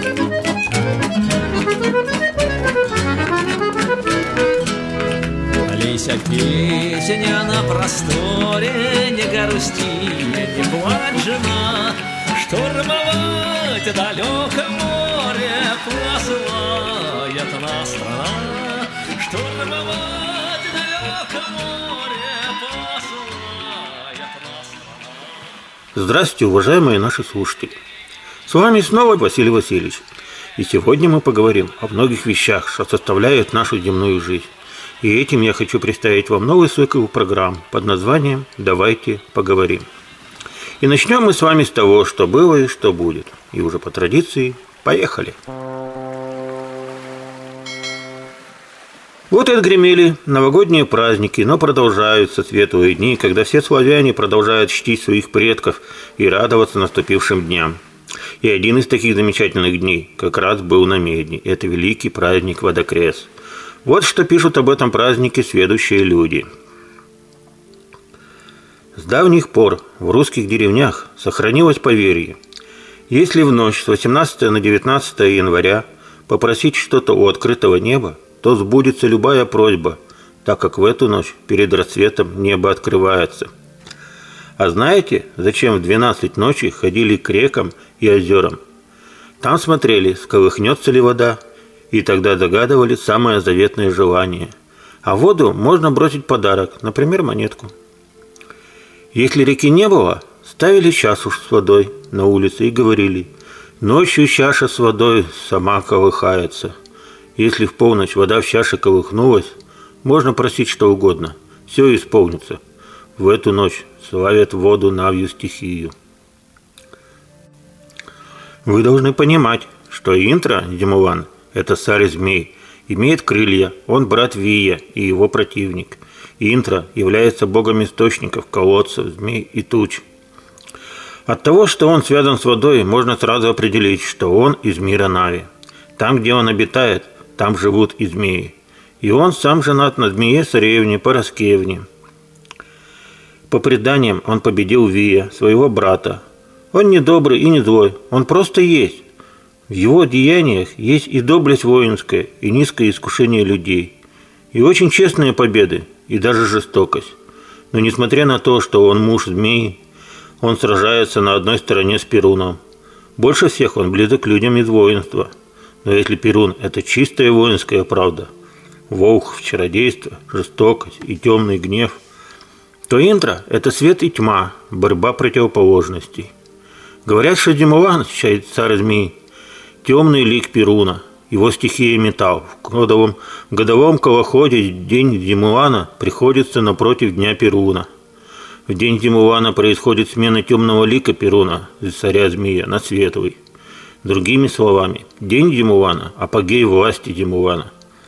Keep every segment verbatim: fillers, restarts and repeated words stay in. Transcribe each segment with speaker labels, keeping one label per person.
Speaker 1: Лися, песня на просторе, не грусти, не плачь, жена, штурмовать далеко море посылает нас страна, штурмовать далеко море посылает нас страна.
Speaker 2: Здравствуйте, уважаемые наши слушатели! С вами снова Василий Васильевич. И сегодня мы поговорим о многих вещах, что составляют нашу земную жизнь. И этим я хочу представить вам новый цикл программ под названием «Давайте поговорим». И начнем мы с вами с того, что было и что будет. И уже по традиции поехали! Вот и отгремели новогодние праздники, но продолжаются светлые дни, когда все славяне продолжают чтить своих предков и радоваться наступившим дням. И один из таких замечательных дней как раз был на Медне. Это великий праздник Водокрес. Вот что пишут об этом празднике сведущие люди. С давних пор в русских деревнях сохранилось поверье: если в ночь с восемнадцатого на девятнадцатое января попросить что-то у открытого неба, то сбудется любая просьба, так как в эту ночь перед рассветом небо открывается. А знаете, зачем в двенадцать ночи ходили к рекам и озерам? Там смотрели, сколыхнется ли вода, и тогда загадывали самое заветное желание. А в воду можно бросить подарок, например, монетку. Если реки не было, ставили чашу с водой на улице и говорили: «Ночью чаша с водой сама колыхается». Если в полночь вода в чаше колыхнулась, можно просить что угодно, все исполнится. В эту ночь славят воду Навью стихию. Вы должны понимать, что Интра, Демуван, это царь-змей, имеет крылья, он брат Вия и его противник. Интра является богом источников, колодцев, змей и туч. От того, что он связан с водой, можно сразу определить, что он из мира Нави. Там, где он обитает, там живут и змеи. И он сам женат на змее-царевне Параскевне. По преданиям, он победил Вия, своего брата. Он не добрый и не злой, он просто есть. В его деяниях есть и доблесть воинская, и низкое искушение людей, и очень честные победы, и даже жестокость. Но несмотря на то, что он муж змеи, он сражается на одной стороне с Перуном. Больше всех он близок к людям из воинства. Но если Перун – это чистая воинская правда, волк, чародейство, жестокость и темный гнев, то Интра – это свет и тьма, борьба противоположностей. Говорят, что Демуван, царь змей, темный лик Перуна, его стихия металл. В годовом, в годовом колоходе день Демувана приходится напротив дня Перуна. В день Демувана происходит смена темного лика Перуна, царя змея, на светлый. Другими словами, день Демувана – апогей власти Демувана.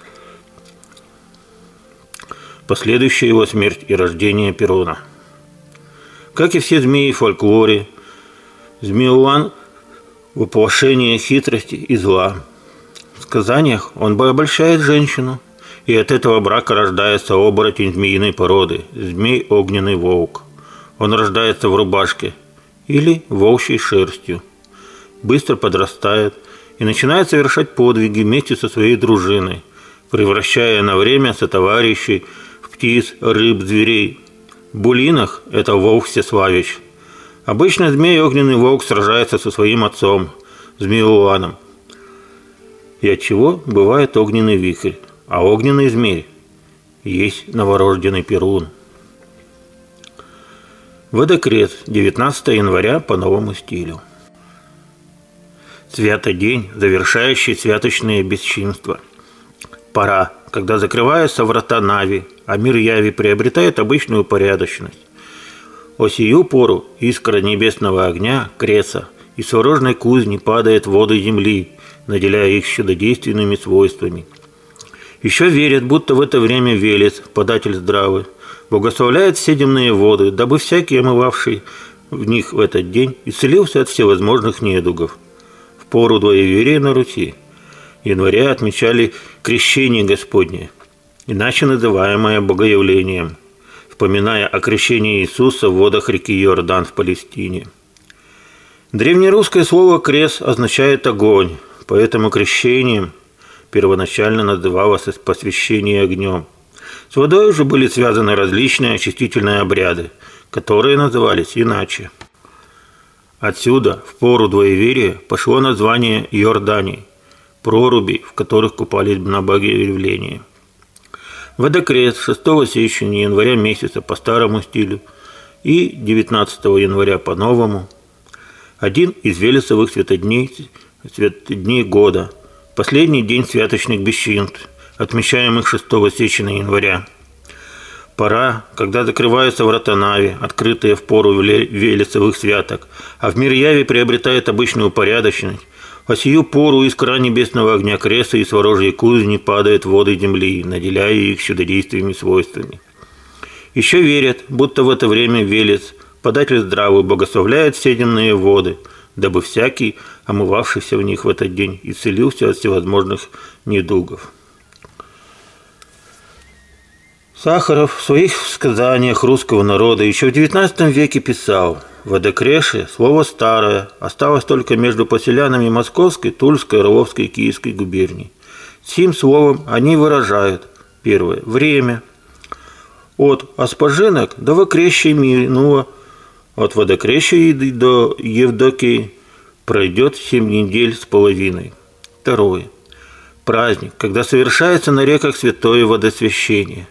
Speaker 2: Последующая его смерть и рождение Перуна. Как и все змеи в фольклоре, Змеюван – воплощение хитрости и зла. В сказаниях он обольщает женщину, и от этого брака рождается оборотень змеиной породы – змей огненный волк. Он рождается в рубашке или волчьей шерстью, быстро подрастает и начинает совершать подвиги вместе со своей дружиной, превращая на время сотоварищей в птиц, рыб, зверей. В булинах – это волк Всеславич. Обычно змей огненный волк сражается со своим отцом, Змеюваном. И от чего бывает огненный вихрь, а огненный змей есть новорожденный Перун. Водокрес, девятнадцатое января по новому стилю. Святый день, завершающий святочные бесчинства. Пора, когда закрываются врата Нави, а мир Яви приобретает обычную порядочность. О сию пору искра небесного огня, Креса, из сворожной кузни падает в воды земли, наделяя их чудодейственными свойствами. Еще верят, будто в это время Велес, податель здравый, благословляет все земные воды, дабы всякий, омывавший в них в этот день, исцелился от всевозможных недугов. В пору двоеверия на Руси в январе отмечали крещение Господне, иначе называемое Богоявлением, вспоминая о крещении Иисуса в водах реки Иордан в Палестине. Древнерусское слово «крес» означает «огонь», поэтому крещением первоначально называлось посвящение огнем. С водой уже были связаны различные очистительные обряды, которые назывались иначе. Отсюда в пору двоеверия пошло название Иорданий, проруби, в которых купались на Богоявлении. Водокрест шестого сечения января месяца по старому стилю и девятнадцатого января по новому – один из велесовых святодней, святодней года, последний день святочных бесчинств, отмечаемых шестого сечения января. Пора, когда закрываются врата Нави, открытые в пору велесовых святок, а в мир яви приобретает обычную упорядоченность. Во сию пору искра небесного огня креста и сворожьей кузни падает в воды земли, наделяя их чудодейственными свойствами. Еще верят, будто в это время Велес, податель здравый, богословляет все земные воды, дабы всякий, омывавшийся в них в этот день, исцелился от всевозможных недугов. Сахаров в своих сказаниях русского народа еще в девятнадцатом веке писал: «Водокреши – слово старое, осталось только между поселянами Московской, Тульской, Орловской и Киевской губерний. Сим словом они выражают: первое – время. От Аспажинок до Вокрещей минуло, от Водокрещей до Евдокии пройдет семь недель с половиной. Второе – праздник, когда совершается на реках святое водосвящение.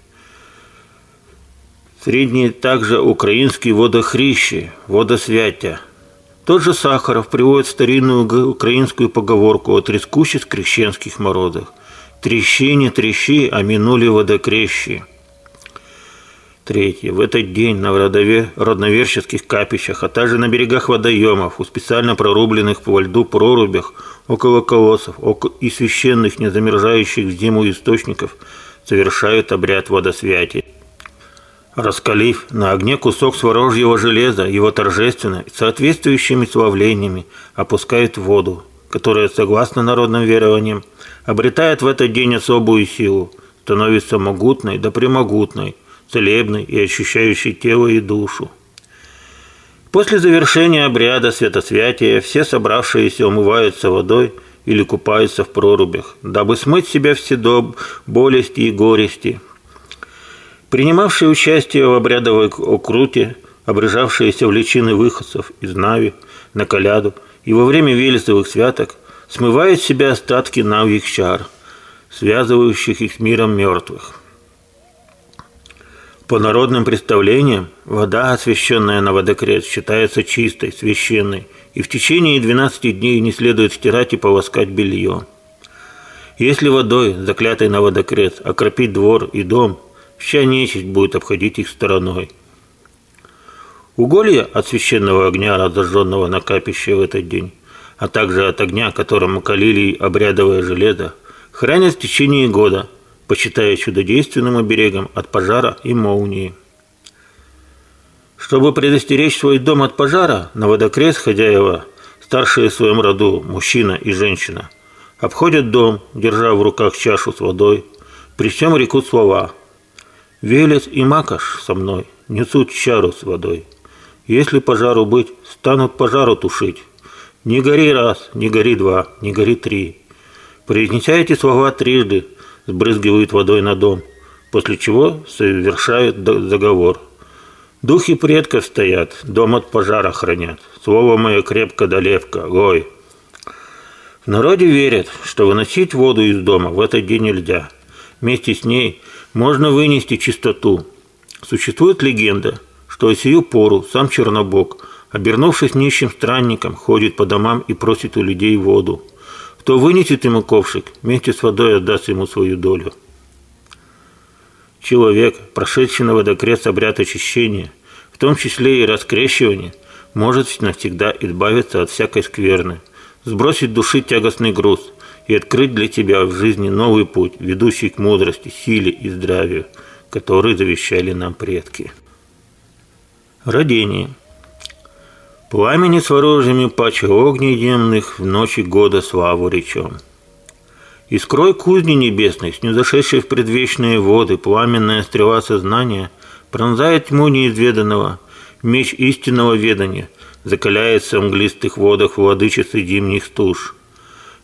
Speaker 2: Средние также украинские водохрещи, водосвятия. Тот же Сахаров приводит старинную украинскую поговорку о трескучих крещенских морозах: «Трещи, не трещи, а минули водокрещи». Третье. В этот день на родноверческих капищах, а также на берегах водоемов, у специально прорубленных по льду прорубях, около колодцев и священных, не замерзающих в зиму источников, совершают обряд водосвятия. Раскалив на огне кусок сворожьего железа, его торжественно и соответствующими славлениями опускают в воду, которая, согласно народным верованиям, обретает в этот день особую силу, становится могутной да премогутной, целебной и ощущающей тело и душу. После завершения обряда святосвятия все собравшиеся умываются водой или купаются в прорубях, дабы смыть с себя все болести и горести. Принимавшие участие в обрядовой окруте, обрежавшиеся в личины выходцев из Нави на коляду и во время велесовых святок, смывают с себя остатки навьих чар, связывающих их с миром мертвых. По народным представлениям, вода, освященная на водокрест, считается чистой, священной, и в течение двенадцати дней не следует стирать и полоскать белье. Если водой, заклятой на водокрест, окропить двор и дом, вся нечисть будет обходить их стороной. Уголья от священного огня, разожженного на капище в этот день, а также от огня, которым окалили обрядовое железо, хранят в течение года, почитая чудодейственным оберегом от пожара и молнии. Чтобы предостеречь свой дом от пожара, на водокрест хозяева, старшие в своем роду, мужчина и женщина, обходят дом, держа в руках чашу с водой, при всем рекут слова: «Велес и Макаш со мной несут чару с водой. Если пожару быть, станут пожару тушить. Не гори раз, не гори два, не гори три». Произнеся эти слова трижды, сбрызгивают водой на дом, после чего совершают заговор: «Духи предков стоят, дом от пожара хранят. Слово мое крепко да лепко, гой». В народе верят, что выносить воду из дома в этот день нельзя. Вместе с ней можно вынести чистоту. Существует легенда, что в сию пору сам Чернобог, обернувшись нищим странником, ходит по домам и просит у людей воду. Кто вынесет ему ковшик, вместе с водой отдаст ему свою долю. Человек, прошедший на водокрест обряд очищения, в том числе и раскрещивания, может навсегда избавиться от всякой скверны, сбросить души тягостный груз и открыть для тебя в жизни новый путь, ведущий к мудрости, силе и здравию, который завещали нам предки. Родение. Пламени с ворожьими паче огней демных в ночи года славу речем. Искрой кузни небесной, снизошедшей в предвечные воды, пламенная стрела сознания пронзает тьму неизведанного, меч истинного ведания закаляется в мглистых водах владычицы зимних стуж.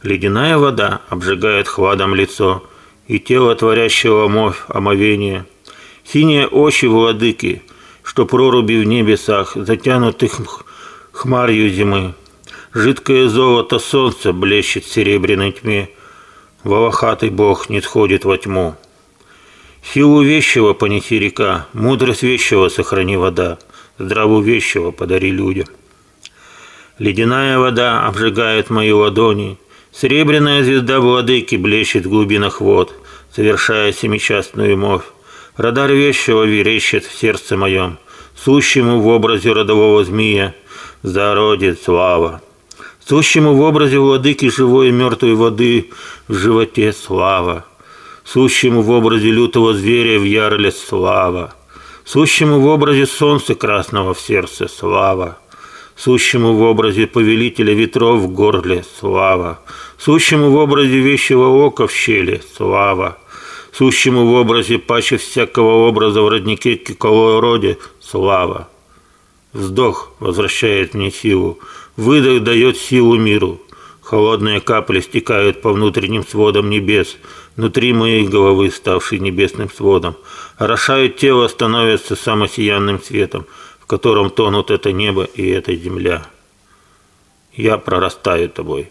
Speaker 2: Ледяная вода обжигает хладом лицо, и тело творящего мовь омовение. Синие очи владыки, что проруби в небесах, затянутых хмарью зимы. Жидкое золото солнца блещет в серебряной тьме, волохатый бог не сходит во тьму. Силу вещего понеси река, мудрость вещего сохрани вода, здраву вещего подари людям. Ледяная вода обжигает мои ладони, серебряная звезда владыки блещет в глубинах вод, совершая семичастную мовь. Радар вещего верещит в сердце моем, сущему в образе родового змея зародит слава. Сущему в образе владыки живой и мертвой воды в животе слава. Сущему в образе лютого зверя в ярле слава. Сущему в образе солнца красного в сердце слава. Сущему в образе повелителя ветров в горле слава. Сущему в образе вещего ока в щели слава. Сущему в образе паче всякого образа в роднике киколороде слава. Вздох возвращает мне силу, выдох дает силу миру. Холодные капли стекают по внутренним сводам небес, внутри моей головы, ставшей небесным сводом, орошают тело, становятся самосиянным светом, в котором тонут это небо и эта земля. Я прорастаю тобой.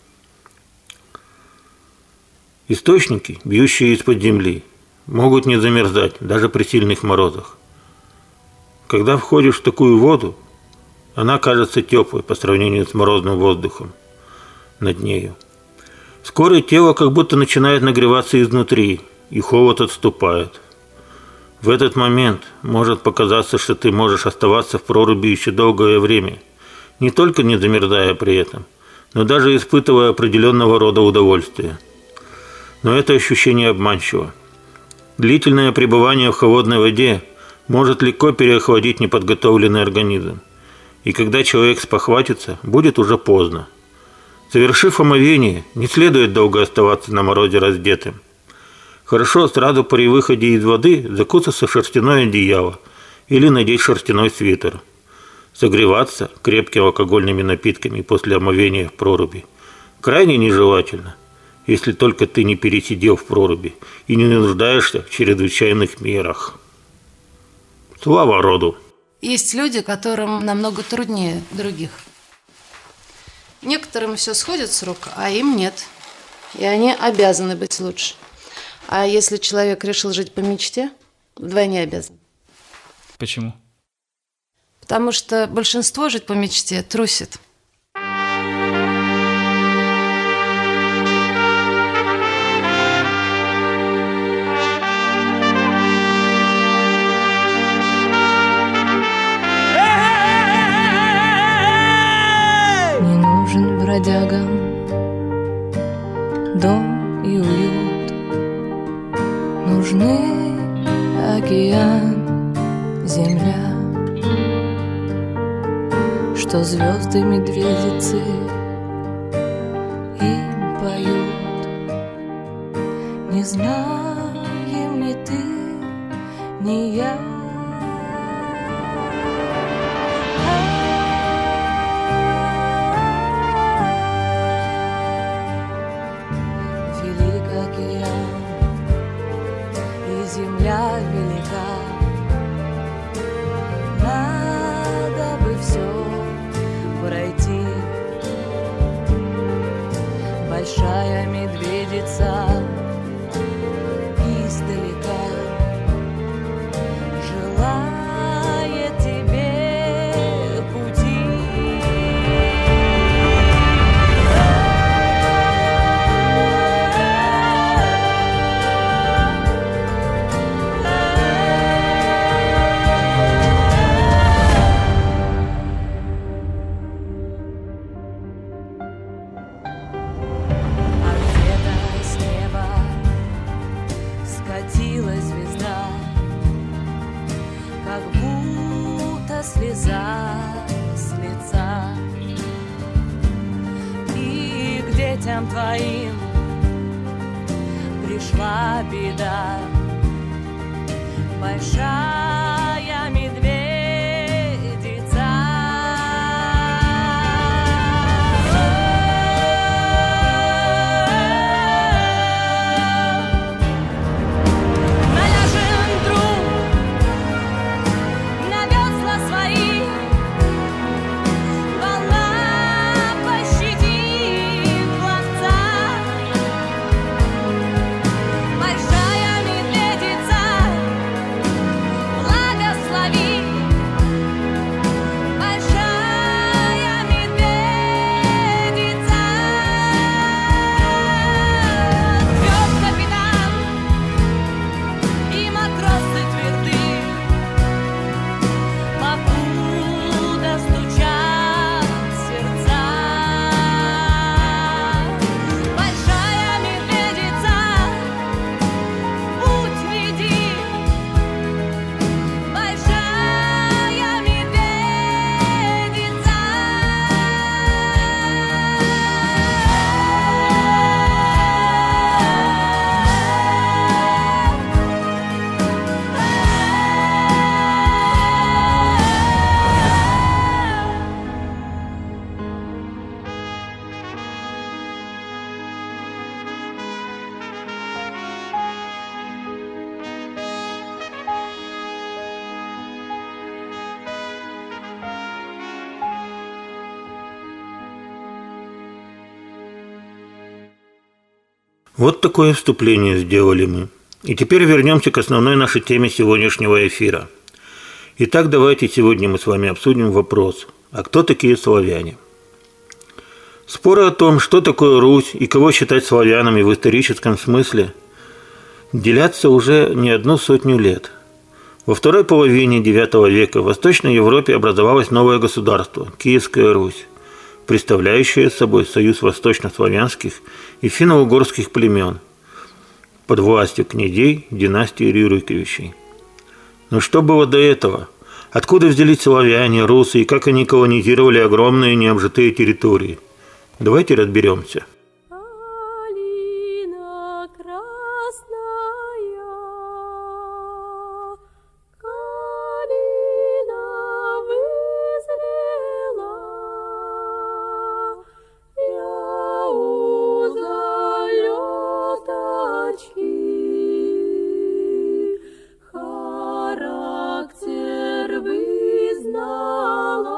Speaker 2: Источники, бьющие из-под земли, могут не замерзать даже при сильных морозах. Когда входишь в такую воду, она кажется теплой по сравнению с морозным воздухом над нею. Вскоре тело как будто начинает нагреваться изнутри, и холод отступает. В этот момент может показаться, что ты можешь оставаться в проруби еще долгое время, не только не замерзая при этом, но даже испытывая определенного рода удовольствие. Но это ощущение обманчиво. Длительное пребывание в холодной воде может легко переохладить неподготовленный организм. И когда человек спохватится, будет уже поздно. Совершив омовение, не следует долго оставаться на морозе раздетым. Хорошо сразу при выходе из воды закутаться в шерстяное одеяло или надеть шерстяной свитер. Согреваться крепкими алкогольными напитками после омовения в проруби крайне нежелательно, если только ты не пересидел в проруби и не нуждаешься в чрезвычайных мерах. Слава роду!
Speaker 3: Есть люди, которым намного труднее других. Некоторым все сходит с рук, а им нет. И они обязаны быть лучше. А если человек решил жить по мечте, вдвойне обязан.
Speaker 4: Почему?
Speaker 3: Потому что большинство жить по мечте трусит.
Speaker 5: Бродягам дом и уют, нужны океан, земля, что звезды медведицы им поют. Не знаем ни ты, ни я. Земля велика, надо бы все пройти. Большая медведица издалека желает тебе пути. Скатилась звезда, как будто слеза с лица. И к детям твоим пришла беда, большая медведица.
Speaker 2: Вот такое вступление сделали мы. И теперь вернемся к основной нашей теме сегодняшнего эфира. Итак, давайте сегодня мы с вами обсудим вопрос: а кто такие славяне? Споры о том, что такое Русь и кого считать славянами в историческом смысле, длятся уже не одну сотню лет. Во второй половине девятого века в Восточной Европе образовалось новое государство – Киевская Русь, представляющее собой союз восточнославянских и финно-угорских племен под властью князей династии Рюриковичей. Но что было до этого? Откуда взялись славяне, русы и как они колонизировали огромные необжитые территории? Давайте разберемся.
Speaker 5: Калина красная, калина вызрела, я у залеточки характер вызнала.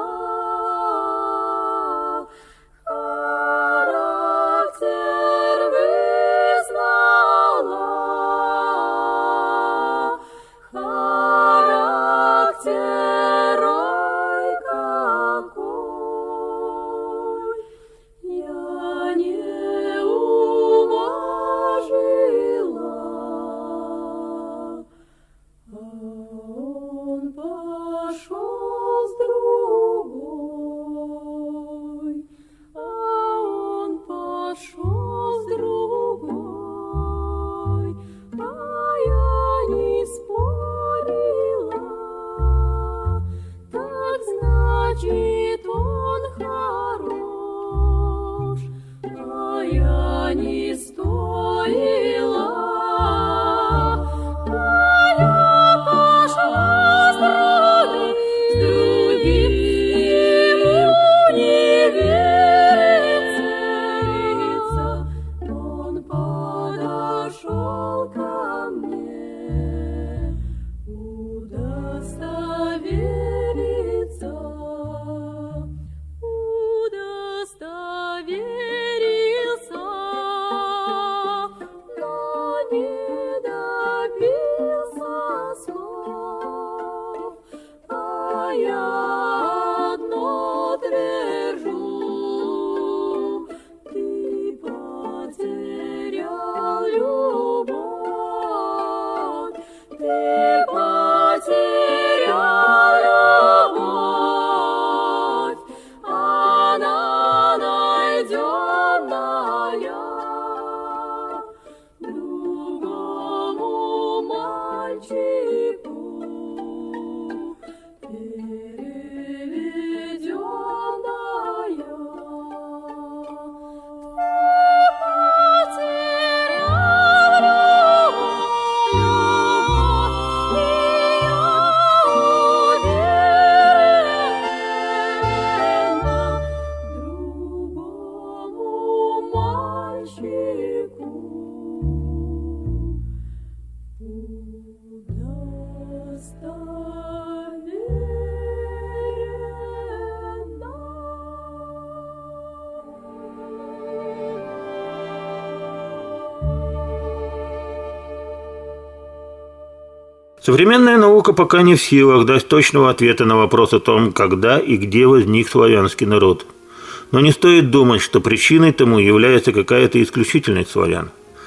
Speaker 2: Современная наука пока не в силах дать точного ответа на вопрос о том, когда и где возник славянский народ. Но не стоит думать, что причиной тому является какая-то исключительность славян.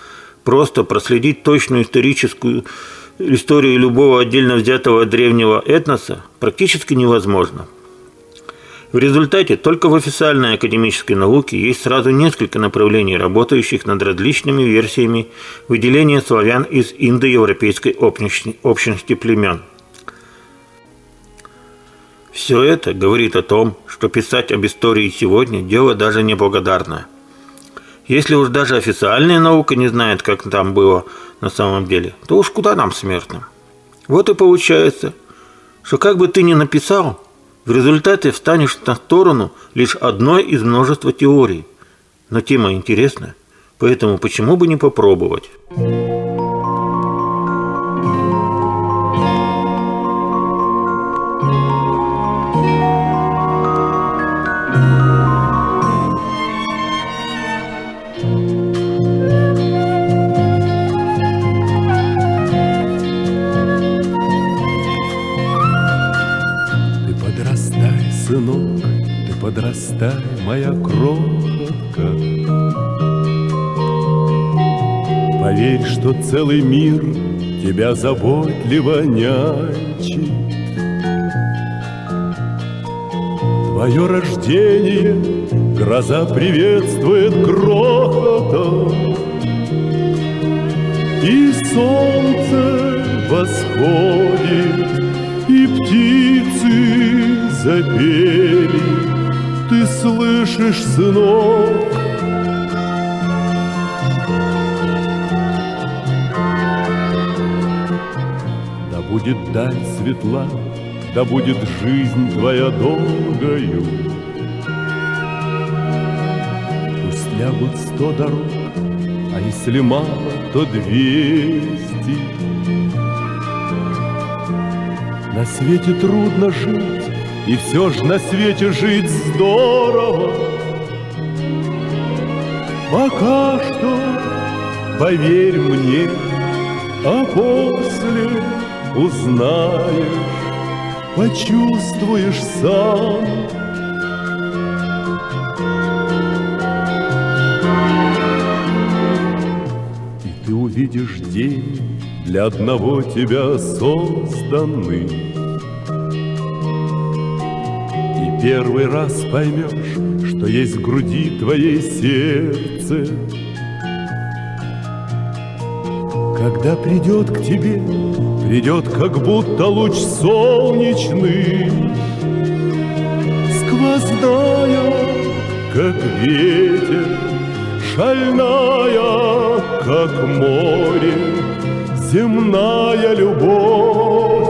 Speaker 2: Просто проследить точную историческую историю любого отдельно взятого древнего этноса практически невозможно. В результате только в официальной академической науке есть сразу несколько направлений, работающих над различными версиями выделения славян из индоевропейской общности племен. Все это говорит о том, что писать об истории сегодня – дело даже неблагодарное. Если уж даже официальная наука не знает, как там было на самом деле, то уж куда нам, смертным? Вот и получается, что как бы ты ни написал, в результате встанешь на сторону лишь одной из множества теорий. Но тема интересная, поэтому почему бы не попробовать?
Speaker 4: моя крохотка. Поверь, что целый мир тебя заботливо нянчит. Твое рождение гроза приветствует грохотом, и солнце восходит, и птицы запели. Ты слышишь, сынок? Да будет даль светла, да будет жизнь твоя долгою. Пусть лягут сто дорог, а если мало, то двести. На свете трудно жить, и все ж на свете жить здорово. Пока что поверь мне, а после узнаешь, почувствуешь сам. И ты увидишь день для одного тебя созданный, и первый раз поймешь, что есть в груди твоей сердце. Когда придет к тебе, придет как будто луч солнечный, сквозная, как ветер, шальная, как море, земная любовь.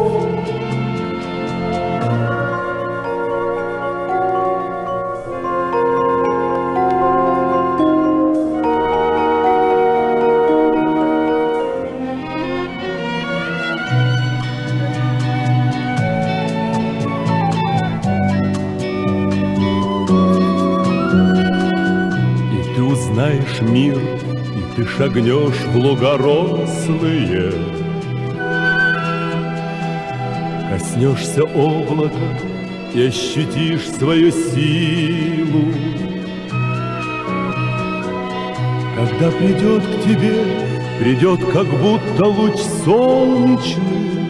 Speaker 4: Знаешь мир, и ты шагнешь в луга рослые, коснешься облака и ощутишь свою силу. Когда придет к тебе, придет как будто луч солнечный,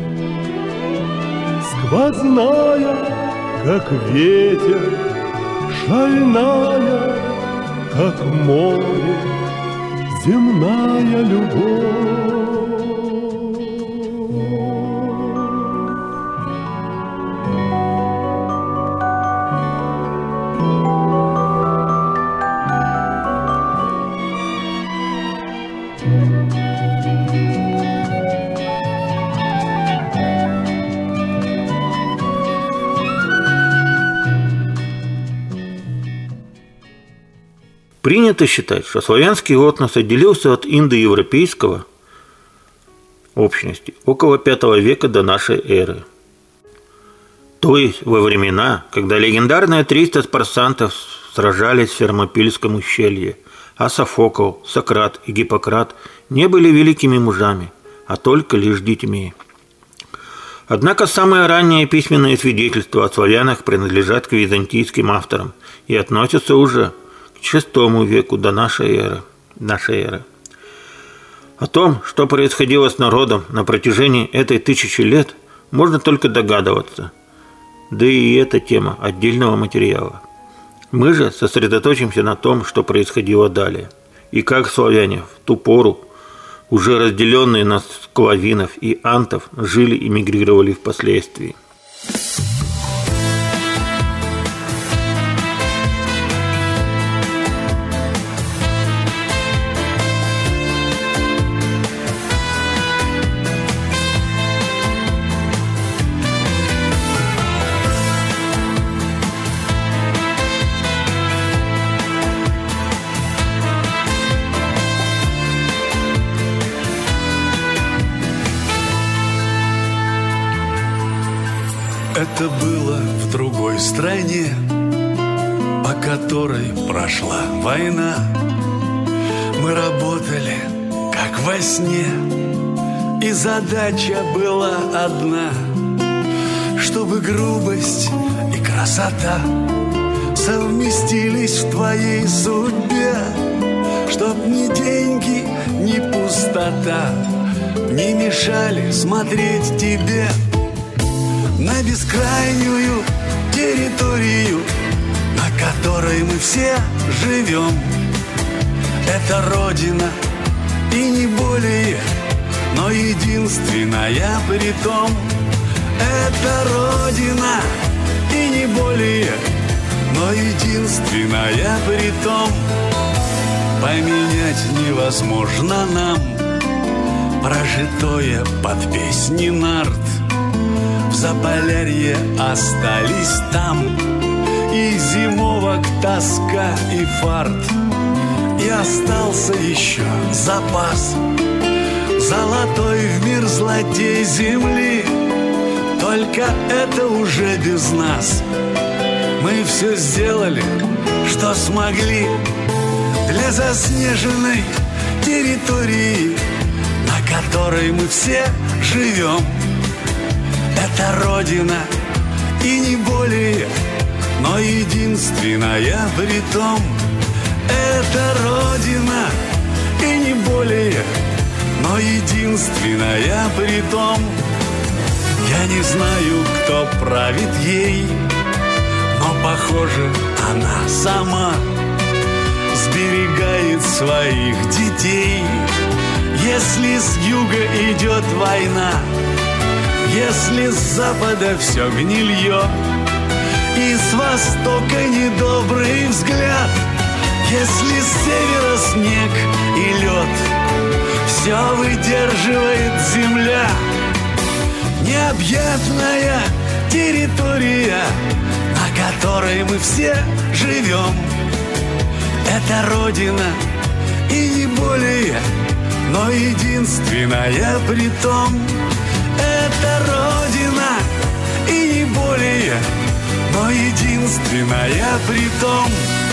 Speaker 4: сквозная, как ветер, шальная, как море, земная любовь.
Speaker 2: Принято считать, что славянский этнос отделился от индоевропейского общности около пятого века до нашей эры. То есть во времена, когда легендарные триста спарсантов сражались в Фермопильском ущелье, а Софокл, Сократ и Гиппократ не были великими мужами, а только лишь детьми. Однако самые ранние письменные свидетельства о славянах принадлежат к византийским авторам и относятся уже к шестому веку до нашей эры. Нашей эры. О том, что происходило с народом на протяжении этой тысячи лет, можно только догадываться. Да и это тема отдельного материала. Мы же сосредоточимся на том, что происходило далее, и как славяне в ту пору, уже разделенные на склавинов и антов, жили и мигрировали впоследствии.
Speaker 6: Это было в другой стране, по которой прошла война. Мы работали, как во сне, и задача была одна, чтобы грубость и красота совместились в твоей судьбе, чтоб ни деньги, ни пустота не мешали смотреть тебе на бескрайнюю территорию, на которой мы все живем. Это родина и не более, но единственная притом. Это родина и не более, но единственная притом. Поменять невозможно нам прожитое под песни нарт. В Заполярье остались там и зимовок тоска и фарт. И остался еще запас золотой в мерзлоте земли. Только это уже без нас. Мы все сделали, что смогли для заснеженной территории, на которой мы все живем. Это родина и не более, но единственная притом. Это родина и не более, но единственная притом. Я не знаю, кто правит ей, но, похоже, она сама сберегает своих детей. Если с юга идет война, если с запада все гнилье, и с востока недобрый взгляд, если с севера снег и лед, все выдерживает земля. Необъятная территория, на которой мы все живем. Это родина и не более, но единственная притом. Это родина и не более, но единственная притом.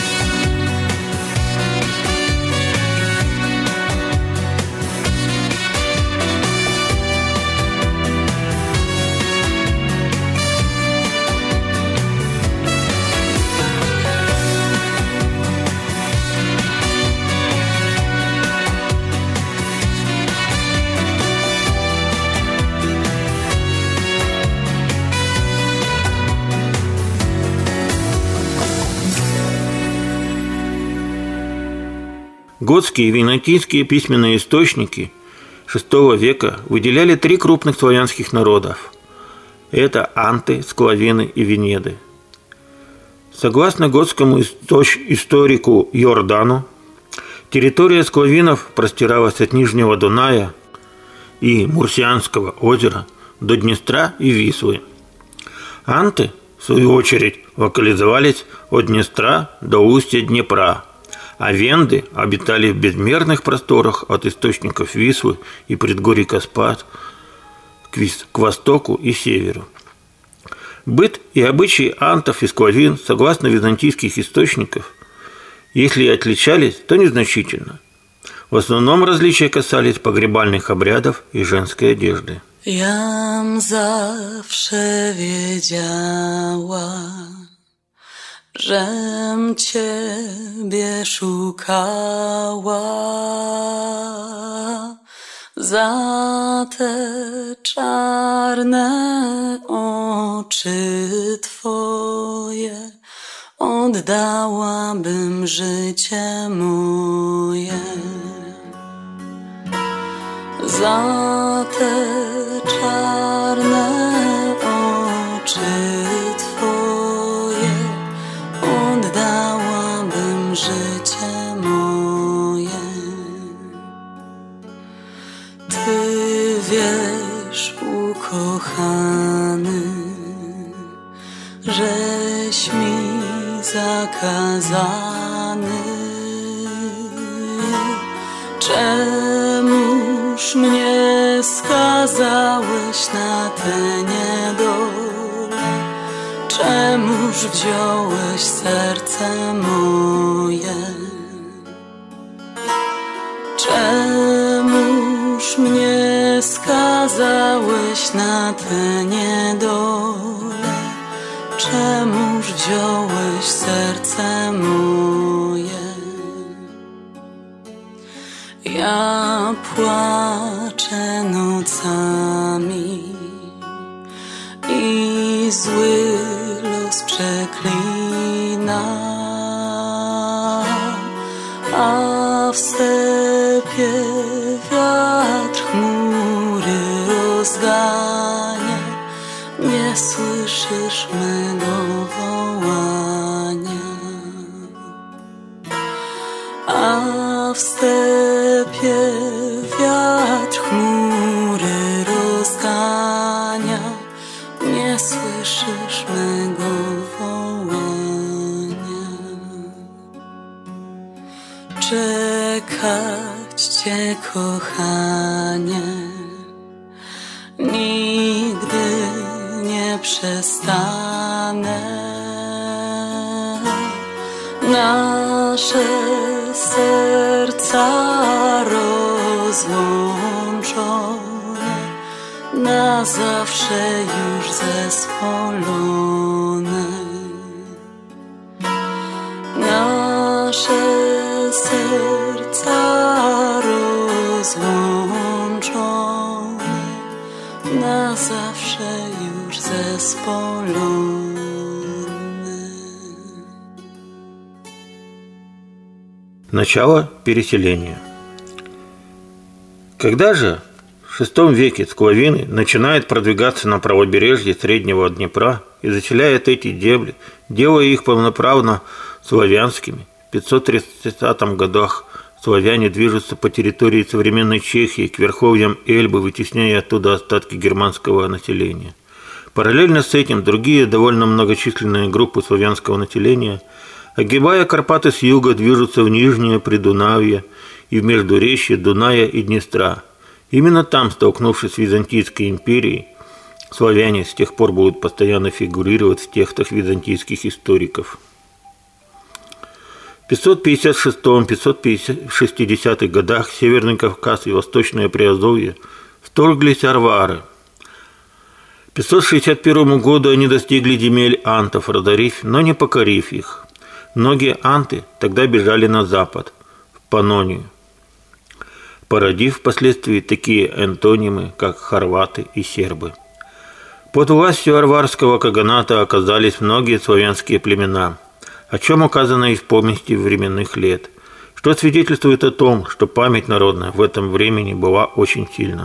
Speaker 2: Готские и византийские письменные источники шестого века выделяли три крупных славянских народов. Это анты, склавины и венеды. Согласно готскому историку Йордану, территория склавинов простиралась от Нижнего Дуная и Мурсианского озера до Днестра и Вислы. Анты, в свою очередь, локализовались от Днестра до устья Днепра, а венды обитали в безмерных просторах от источников Вислы и предгорий Карпат к востоку и северу. Быт и обычаи антов и склавин, согласно византийских источников, если и отличались, то незначительно. В основном различия касались погребальных обрядов и женской одежды.
Speaker 7: Jam zawsze wiedziała, żem Ciebie szukała, za te czarne oczy Twoje oddałabym życie moje. Za te czarne oczy Twoje oddałabym życie moje. Ty wiesz, ukochany, żeś mi zakazany. Czemuż mnie skazałeś na tę niedolę? Czemuż wziąłeś serce moje? Czemuż mnie skazałeś na tę niedolę? Czemuż wziąłeś serce Ja płaczę nocami i zły los przeklina, a w stepie wiatr chmury rozgania. Nie słyszysz mego wołania, a w stepie wiatr chmury rozgania. Nie słyszysz mego wołania. Czekać Cię, kochanie, nigdy nie przestanę. Nasze serca rozłączone, na zawsze już zespolone. Nasze serca rozłączone, na zawsze już zespolone.
Speaker 2: Начало переселения. Когда же в шестом веке склавины начинают продвигаться на правобережье Среднего Днепра и заселяют эти земли, делая их полноправно славянскими, в пятьсот тридцатых годах славяне движутся по территории современной Чехии к верховьям Эльбы, вытесняя оттуда остатки германского населения. Параллельно с этим другие довольно многочисленные группы славянского населения, огибая Карпаты с юга, движутся в Нижнее Придунавье и в междуречье Дуная и Днестра. Именно там, столкнувшись с Византийской империей, славяне с тех пор будут постоянно фигурировать в текстах византийских историков. В пятьсот пятьдесят шестом — пятьсот шестидесятых годах Северный Кавказ и Восточное Приазовье вторглись арвары. К пятьсот шестьдесят первому году они достигли земель антов, разорив, но не покорив их. Многие анты тогда бежали на запад, в Панонию, породив впоследствии такие антонимы, как хорваты и сербы. Под властью арварского каганата оказались многие славянские племена, о чем указано и в повести временных лет, что свидетельствует о том, что память народная в этом времени была очень сильна.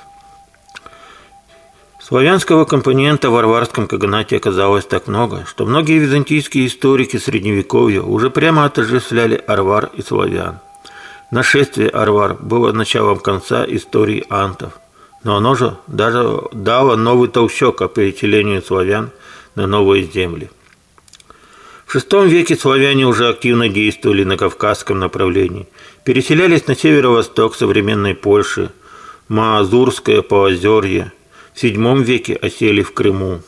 Speaker 2: Славянского компонента в варварском каганате оказалось так много, что многие византийские историки Средневековья уже прямо отождествляли арвар и славян. Нашествие арвар было началом конца истории антов, но оно же даже дало новый толчок о переселению славян на новые земли. В шестом веке славяне уже активно действовали на кавказском направлении, переселялись на северо-восток современной Польши, Маазурское Поозерье. В седьмом веке осели в Крыму.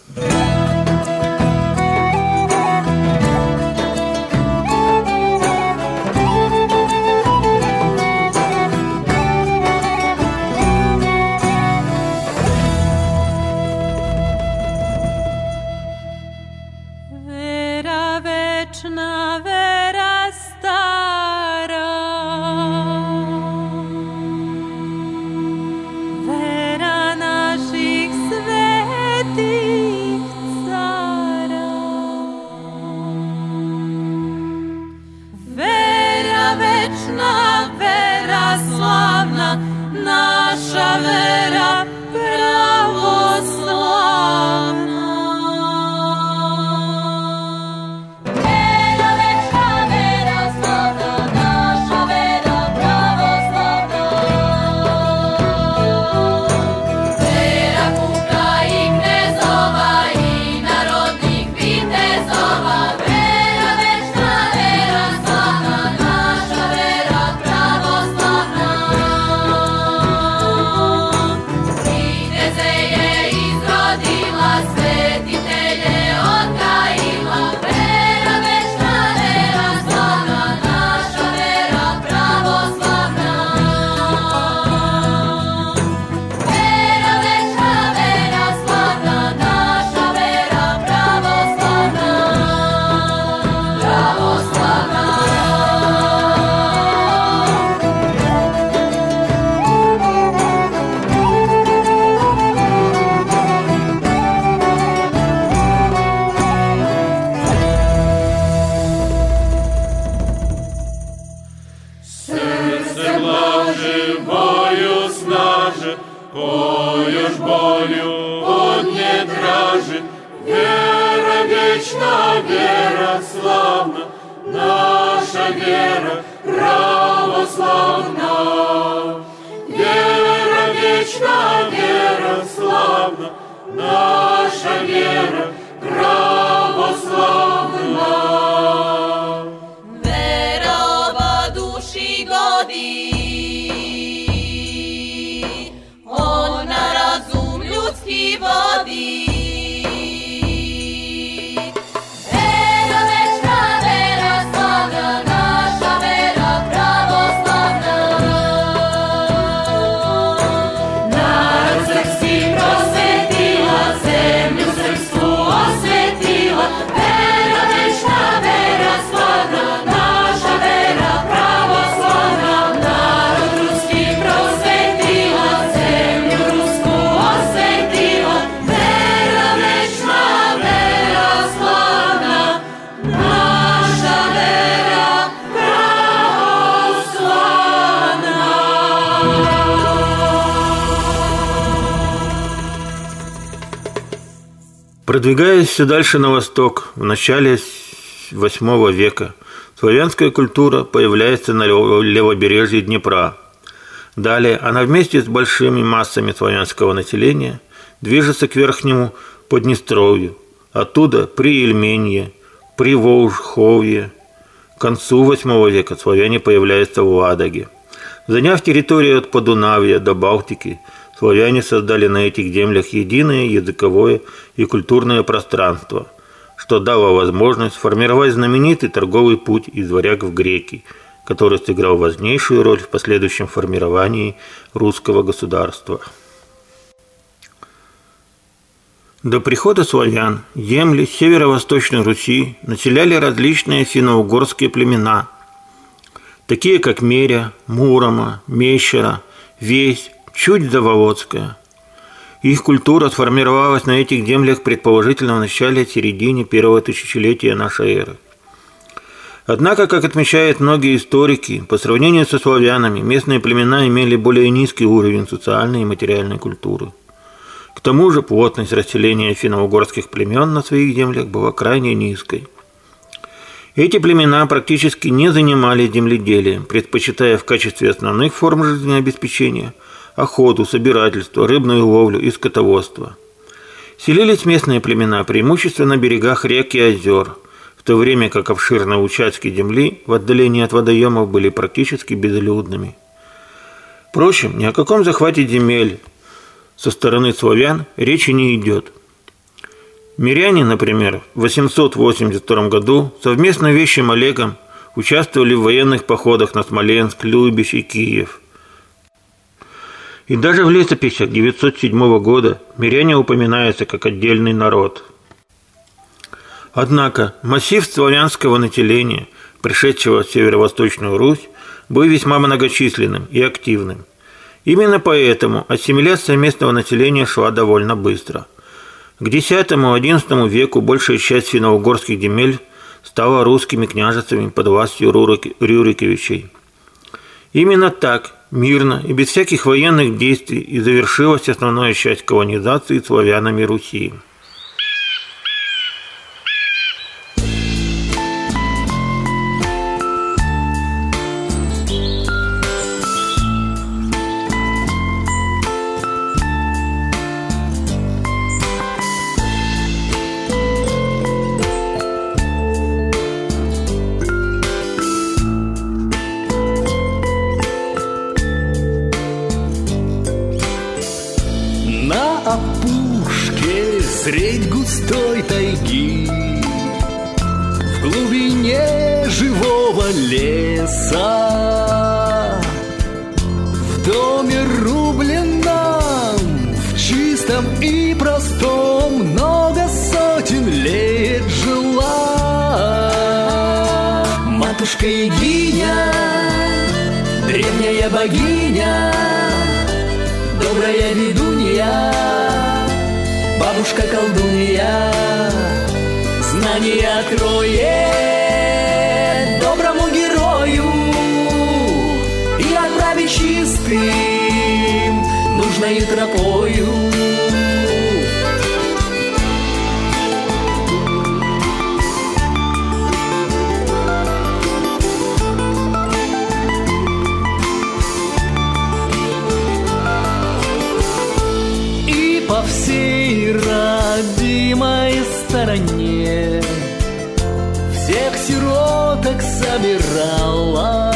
Speaker 5: Wera wieczna, wera stara, wera naszych svetých cara. Wera wieczna, wera sławna, nasza wera prawosławna.
Speaker 8: живою снаже, кою ж болю одне дражи. Вера вечна, вера славна, наша вера православна. Вера вечна, вера славна, наша вера православна.
Speaker 5: Верова души годи, ona razum ljudski vodi. Vera večna, vera slavna, naša vera pravoslavna. Narod srpski prosvetila, zemlju srpsku osvetila. Vera večna, vera slavna, naša vera pravoslavna. Narod ruski prosvetila, zemlju rusku osvetila. Vera večna, vera slavna, naša vera pravoslavna.
Speaker 2: Продвигаясь все дальше на восток, в начале восьмого века славянская культура появляется на левобережье Днепра. Далее она вместе с большими массами славянского населения движется к верхнему Поднестровью, оттуда при Ильменье, при Волжховье. К концу восьмого века славяне появляются в Ладоге. Заняв территорию от Подунавья до Балтики, славяне создали на этих землях единое языковое и культурное пространство, что дало возможность сформировать знаменитый торговый путь из варяг в греки, который сыграл важнейшую роль в последующем формировании русского государства. До прихода славян земли северо-восточной Руси населяли различные финно-угорские племена, такие как Меря, Мурома, Мещера, Весь, Чудь-Заволоцкая. Их культура сформировалась на этих землях предположительно в начале-середине первого тысячелетия нашей эры. Однако, как отмечают многие историки, по сравнению со славянами местные племена имели более низкий уровень социальной и материальной культуры. К тому же плотность расселения финно-угорских племен на своих землях была крайне низкой. Эти племена практически не занимались земледелием, предпочитая в качестве основных форм жизнеобеспечения охоту, собирательство, рыбную ловлю и скотоводство. Селились местные племена преимущественно на берегах рек и озер, в то время как обширные участки земли в отдалении от водоемов были практически безлюдными. Впрочем, ни о каком захвате земель со стороны славян речи не идет. Миряне, например, в восемьсот восемьдесят втором году совместно с Вещим Олегом участвовали в военных походах на Смоленск, Любич и Киев. И даже в летописях девятьсот седьмого года миряне упоминаются как отдельный народ. Однако массив славянского населения, пришедшего в северо-восточную Русь, был весьма многочисленным и активным. Именно поэтому ассимиляция местного населения шла довольно быстро. К десятому-одиннадцатому веку большая часть финно-угорских земель стала русскими княжествами под властью Рюриковичей. Именно так, мирно и без всяких военных действий и завершилась основная часть колонизации славянами Руси.
Speaker 6: Средь густой тайги, в глубине живого леса, в доме рубленном, в чистом и простом, много сотен лет жила матушка Егиня, древняя богиня, добрая ведунья, бабушка-колдунья, знания откроет доброму герою и отправит небе чистым, нужною тропою. И по всей родимой стороне всех сироток собирала,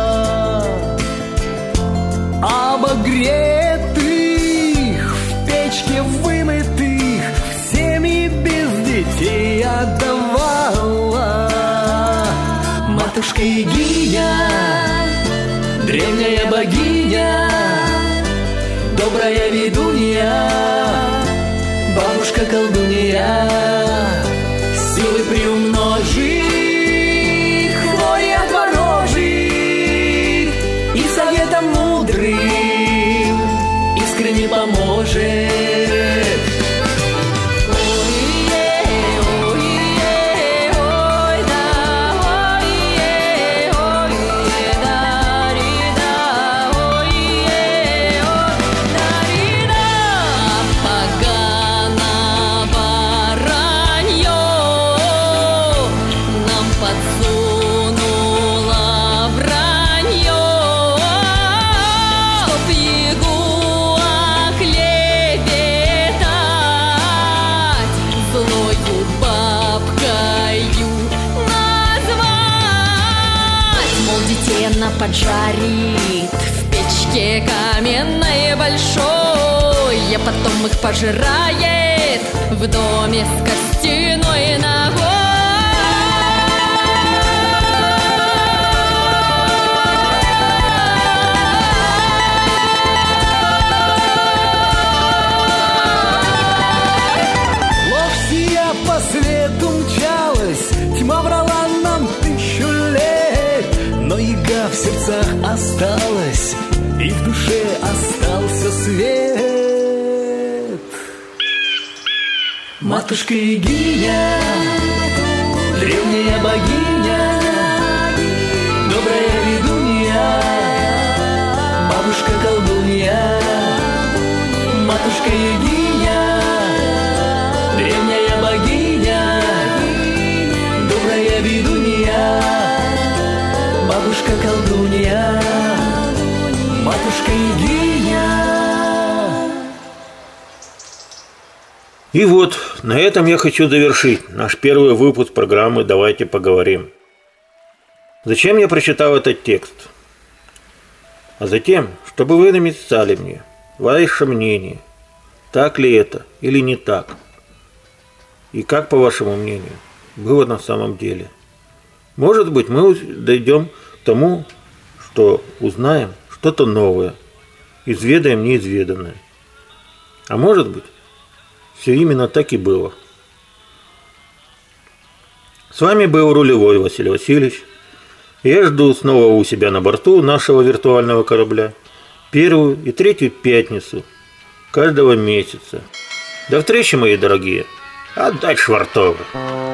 Speaker 6: обогретых, в печке вымытых, всеми без детей отдавала. Матушка Егиня, древняя богиня, добрая ведунья, бабушка-колдунья, силы приумножит, хвори отворожит, и советом мудрым искренне поможет.
Speaker 9: Поджарит в печке каменной большой, а потом их пожирает в доме с костяной ногой.
Speaker 6: Ложь сия по свету мчалась, тьма врала нам тысячу лет, но яга в сердцах осталась, и в душе остался свет. Матушка Егиня, древняя богиня, добрая ведунья, бабушка-колдунья. Матушка Егиня, древняя богиня, добрая ведунья, бабушка-колдунья, матушка Егиня.
Speaker 2: И вот, на этом я хочу завершить наш первый выпуск программы «Давайте поговорим». Зачем я прочитал этот текст? А затем, чтобы вы написали мне ваше мнение, так ли это или не так, и как, по вашему мнению, было на самом деле. Может быть, мы дойдем к тому, что узнаем что-то новое, изведаем неизведанное. А может быть, все именно так и было. С вами был рулевой Василий Васильевич. Я жду снова у себя на борту нашего виртуального корабля первую и третью пятницу каждого месяца. До встречи, мои дорогие. Отдать швартовы.